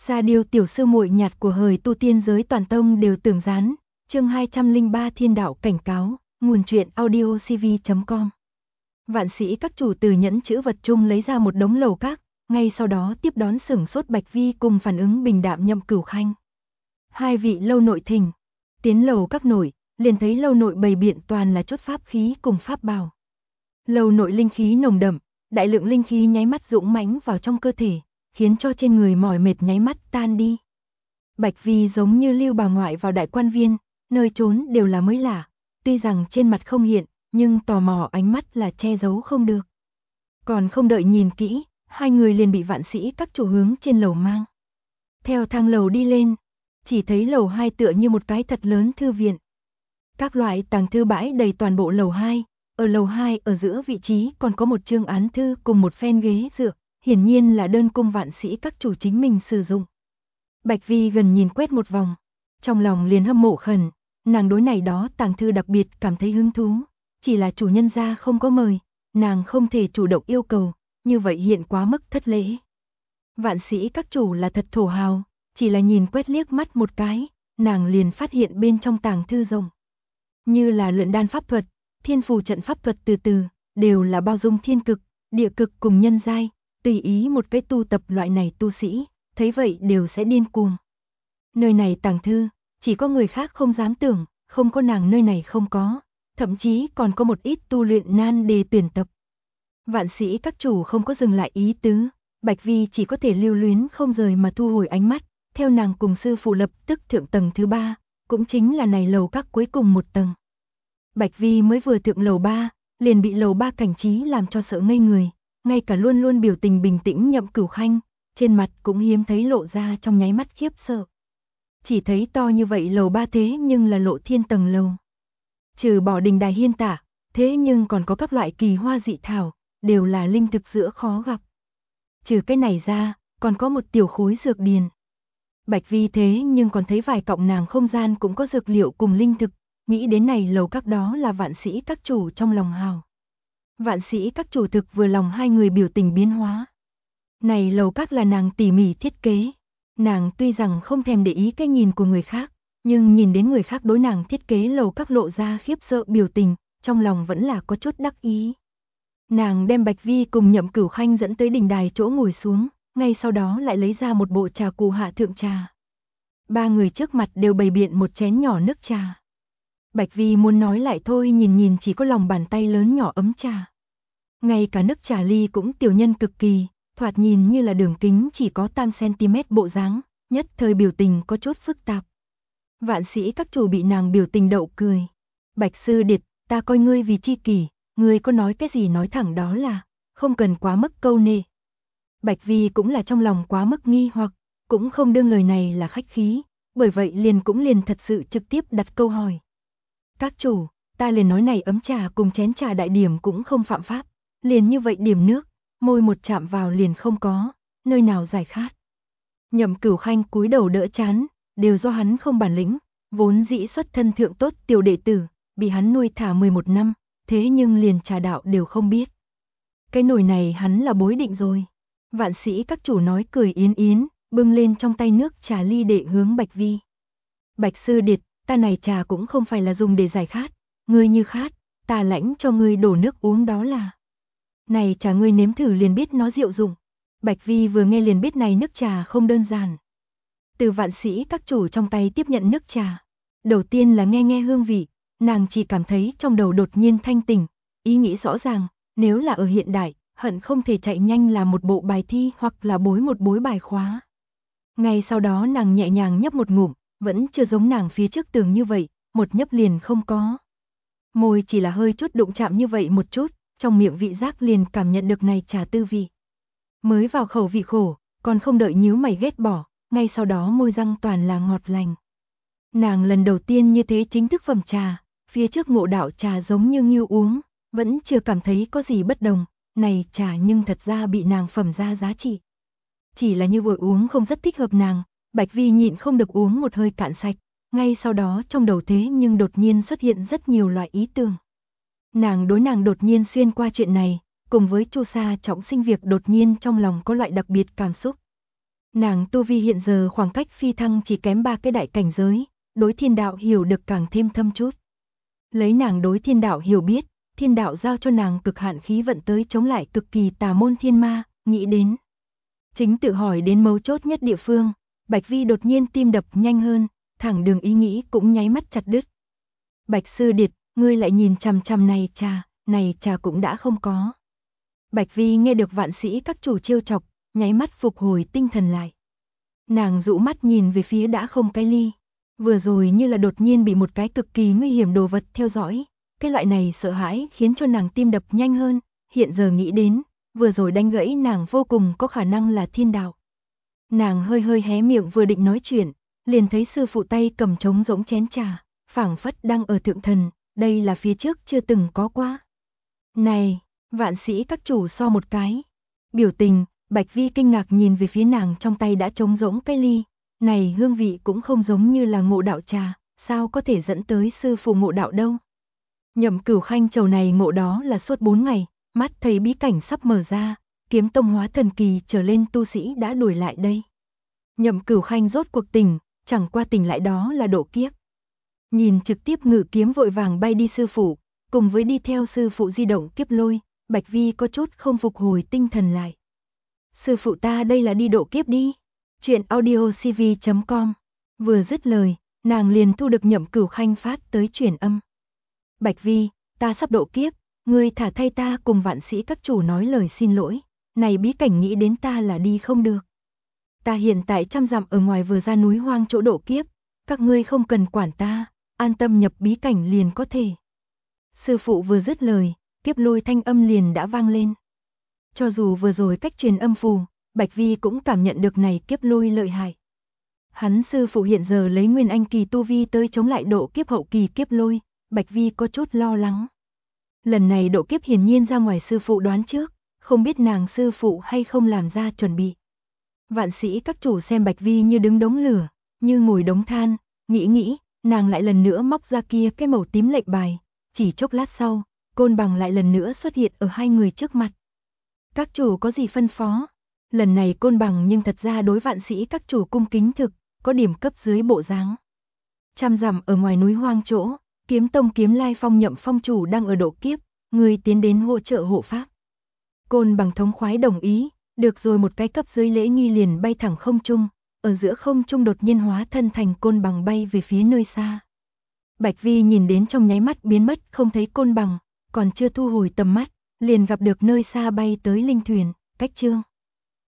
Sa Điêu tiểu sư muội nhạt của hời tu tiên giới toàn tông đều tưởng gián. Chương 203 Thiên đạo cảnh cáo, nguồn truyện audiocv.com. Vạn sĩ các chủ từ nhẫn chữ vật chung lấy ra một đống lầu các, ngay sau đó tiếp đón sửng sốt Bạch Vi cùng phản ứng bình đạm Nhậm Cửu Khanh. Hai vị lâu nội thỉnh, tiến lầu các nội, liền thấy lâu nội bày biện toàn là chốt pháp khí cùng pháp bảo. Lâu nội linh khí nồng đậm, đại lượng linh khí nháy mắt dũng mãnh vào trong cơ thể, khiến cho trên người mỏi mệt nháy mắt tan đi. Bạch Vi giống như lưu bà ngoại vào đại quan viên, nơi trốn đều là mới lạ, tuy rằng trên mặt không hiện, nhưng tò mò ánh mắt là che giấu không được. Còn không đợi nhìn kỹ, hai người liền bị vạn sĩ các chủ hướng trên lầu mang. Theo thang lầu đi lên, chỉ thấy lầu 2 tựa như một cái thật lớn thư viện. Các loại tàng thư bãi đầy toàn bộ lầu 2, ở lầu 2 ở giữa vị trí còn có một chương án thư cùng một phen ghế dựa, hiển nhiên là đơn cung vạn sĩ các chủ chính mình sử dụng. Bạch Vi gần nhìn quét một vòng, trong lòng liền hâm mộ khẩn, nàng đối này đó tàng thư đặc biệt cảm thấy hứng thú, chỉ là chủ nhân gia không có mời, nàng không thể chủ động yêu cầu, như vậy hiện quá mức thất lễ. Vạn sĩ các chủ là thật thổ hào, chỉ là nhìn quét liếc mắt một cái, nàng liền phát hiện bên trong tàng thư rộng. Như là luyện đan pháp thuật, thiên phù trận pháp thuật từ từ, đều là bao dung thiên cực, địa cực cùng nhân giai, tùy ý một cái tu tập loại này tu sĩ, thấy vậy đều sẽ điên cuồng. Nơi này tàng thư, chỉ có người khác không dám tưởng, không có nàng nơi này không có, thậm chí còn có một ít tu luyện nan đề tuyển tập. Vạn sĩ các chủ không có dừng lại ý tứ, Bạch Vi chỉ có thể lưu luyến không rời mà thu hồi ánh mắt, theo nàng cùng sư phụ lập tức thượng tầng thứ 3, cũng chính là này lầu các cuối cùng một tầng. Bạch Vi mới vừa thượng lầu 3, liền bị lầu 3 cảnh trí làm cho sợ ngây người, ngay cả luôn luôn biểu tình bình tĩnh Nhậm Cửu Khanh, trên mặt cũng hiếm thấy lộ ra trong nháy mắt khiếp sợ. Chỉ thấy to như vậy lầu 3 thế nhưng là lộ thiên tầng lầu. Trừ bỏ đình đài hiên tả, thế nhưng còn có các loại kỳ hoa dị thảo, đều là linh thực giữa khó gặp. Trừ cái này ra, còn có một tiểu khối dược điền. Bạch Vi thế nhưng còn thấy vài cọng nàng không gian cũng có dược liệu cùng linh thực, nghĩ đến này lầu các đó là vạn sĩ các chủ trong lòng hào. Vạn sĩ các chủ thực vừa lòng hai người biểu tình biến hóa. Này lầu các là nàng tỉ mỉ thiết kế. Nàng tuy rằng không thèm để ý cái nhìn của người khác, nhưng nhìn đến người khác đối nàng thiết kế lầu các lộ ra khiếp sợ biểu tình, trong lòng vẫn là có chút đắc ý. Nàng đem Bạch Vi cùng Nhậm Cửu Khanh dẫn tới đỉnh đài chỗ ngồi xuống, ngay sau đó lại lấy ra một bộ trà cụ hạ thượng trà. Ba người trước mặt đều bày biện một chén nhỏ nước trà. Bạch Vi muốn nói lại thôi, nhìn chỉ có lòng bàn tay lớn nhỏ ấm trà. Ngay cả nước trà ly cũng tiểu nhân cực kỳ, thoạt nhìn như là đường kính chỉ có tam cm bộ dáng, nhất thời biểu tình có chút phức tạp. Vạn sĩ các chủ bị nàng biểu tình đậu cười. Bạch sư điệt, ta coi ngươi vì chi kỷ, ngươi có nói cái gì nói thẳng đó là, không cần quá mức câu nệ. Bạch Vi cũng là trong lòng quá mức nghi hoặc, cũng không đương lời này là khách khí, bởi vậy liền thật sự trực tiếp đặt câu hỏi. Các chủ, ta liền nói này ấm trà cùng chén trà đại điểm cũng không phạm pháp, liền như vậy điểm nước, môi một chạm vào liền không có, nơi nào giải khát. Nhậm Cửu Khanh cúi đầu đỡ chán, đều do hắn không bản lĩnh, vốn dĩ xuất thân thượng tốt tiểu đệ tử, bị hắn nuôi thả 11 năm, thế nhưng liền trà đạo đều không biết. Cái nồi này hắn là bối định rồi. Vạn sĩ các chủ nói cười yến yến, bưng lên trong tay nước trà ly để hướng Bạch Vi. Bạch sư điệt, ta này trà cũng không phải là dùng để giải khát, ngươi như khát, ta lãnh cho ngươi đổ nước uống đó là. Này trà ngươi nếm thử liền biết nó diệu dụng. Bạch Vi vừa nghe liền biết này nước trà không đơn giản. Từ vạn sĩ các chủ trong tay tiếp nhận nước trà. Đầu tiên là nghe hương vị, nàng chỉ cảm thấy trong đầu đột nhiên thanh tỉnh, ý nghĩ rõ ràng, nếu là ở hiện đại, hận không thể chạy nhanh làm một bộ bài thi hoặc là bối một bối bài khóa. Ngay sau đó nàng nhẹ nhàng nhấp một ngụm, vẫn chưa giống nàng phía trước tưởng như vậy, một nhấp liền không có. Môi chỉ là hơi chút đụng chạm như vậy một chút, trong miệng vị giác liền cảm nhận được này trà tư vị. Mới vào khẩu vị khổ, còn không đợi nhíu mày ghét bỏ, ngay sau đó môi răng toàn là ngọt lành. Nàng lần đầu tiên như thế chính thức phẩm trà, phía trước ngộ đạo trà giống như ngưu uống, vẫn chưa cảm thấy có gì bất đồng, này trà nhưng thật ra bị nàng phẩm ra giá trị. Chỉ là như vừa uống không rất thích hợp nàng, Bạch Vi nhịn không được uống một hơi cạn sạch, ngay sau đó trong đầu thế nhưng đột nhiên xuất hiện rất nhiều loại ý tưởng. Nàng đột nhiên xuyên qua chuyện này, cùng với Chu Sa trọng sinh việc đột nhiên trong lòng có loại đặc biệt cảm xúc. Nàng tu vi hiện giờ khoảng cách phi thăng chỉ kém 3 cái đại cảnh giới, đối thiên đạo hiểu được càng thêm thâm chút. Lấy nàng đối thiên đạo hiểu biết, thiên đạo giao cho nàng cực hạn khí vận tới chống lại cực kỳ tà môn thiên ma, nghĩ đến. Chính tự hỏi đến mấu chốt nhất địa phương, Bạch Vi đột nhiên tim đập nhanh hơn, thẳng đường ý nghĩ cũng nháy mắt chặt đứt. Bạch sư điệt, ngươi lại nhìn chằm chằm này trà cũng đã không có. Bạch Vi nghe được vạn sĩ các chủ trêu chọc, nháy mắt phục hồi tinh thần lại. Nàng dụ mắt nhìn về phía đã không cái ly. Vừa rồi như là đột nhiên bị một cái cực kỳ nguy hiểm đồ vật theo dõi. Cái loại này sợ hãi khiến cho nàng tim đập nhanh hơn. Hiện giờ nghĩ đến, vừa rồi đánh gãy nàng vô cùng có khả năng là thiên đạo. Nàng hơi hơi hé miệng vừa định nói chuyện, liền thấy sư phụ tay cầm trống rỗng chén trà, phảng phất đang ở thượng thần, đây là phía trước chưa từng có qua. Này, vạn sĩ các chủ so một cái. Biểu tình, Bạch Vi kinh ngạc nhìn về phía nàng trong tay đã trống rỗng cái ly. Này hương vị cũng không giống như là ngộ đạo trà, sao có thể dẫn tới sư phụ ngộ đạo đâu. Nhậm Cửu Khanh chầu này ngộ đó là suốt 4 ngày, mắt thấy bí cảnh sắp mở ra, kiếm tông hóa thần kỳ trở lên tu sĩ đã đuổi lại đây. Nhậm Cửu Khanh rốt cuộc tỉnh, chẳng qua tỉnh lại đó là độ kiếp. Nhìn trực tiếp ngự kiếm vội vàng bay đi sư phụ, cùng với đi theo sư phụ di động kiếp lôi, Bạch Vi có chút không phục hồi tinh thần lại. Sư phụ ta đây là đi độ kiếp đi. Chuyện audiocv.com. Vừa dứt lời, nàng liền thu được Nhậm Cửu Khanh phát tới truyền âm. Bạch Vi, ta sắp độ kiếp, ngươi thả thay ta cùng vạn sĩ các chủ nói lời xin lỗi. Này bí cảnh nghĩ đến ta là đi không được. Ta hiện tại 100 dặm ở ngoài vừa ra núi hoang chỗ độ kiếp, các ngươi không cần quản ta, an tâm nhập bí cảnh liền có thể. Sư phụ vừa dứt lời, kiếp lôi thanh âm liền đã vang lên. Cho dù vừa rồi cách truyền âm phù, Bạch Vi cũng cảm nhận được này kiếp lôi lợi hại. Hắn sư phụ hiện giờ lấy nguyên anh kỳ tu vi tới chống lại độ kiếp hậu kỳ kiếp lôi, Bạch Vi có chút lo lắng. Lần này độ kiếp hiển nhiên ra ngoài sư phụ đoán trước, không biết nàng sư phụ hay không làm ra chuẩn bị. Vạn sĩ các chủ xem Bạch Vi như đứng đống lửa, như ngồi đống than, nghĩ, nàng lại lần nữa móc ra kia cái màu tím lệnh bài, chỉ chốc lát sau, côn bằng lại lần nữa xuất hiện ở hai người trước mặt. Các chủ có gì phân phó? Lần này côn bằng nhưng thật ra đối vạn sĩ các chủ cung kính thực, có điểm cấp dưới bộ dáng. 100 dặm ở ngoài núi hoang chỗ, kiếm tông kiếm lai phong Nhậm phong chủ đang ở độ kiếp, người tiến đến hỗ trợ hộ pháp. Côn bằng thống khoái đồng ý, được rồi một cái cấp dưới lễ nghi liền bay thẳng không trung, ở giữa không trung đột nhiên hóa thân thành côn bằng bay về phía nơi xa. Bạch Vi nhìn đến trong nháy mắt biến mất không thấy côn bằng, còn chưa thu hồi tầm mắt, liền gặp được nơi xa bay tới linh thuyền, cách chương.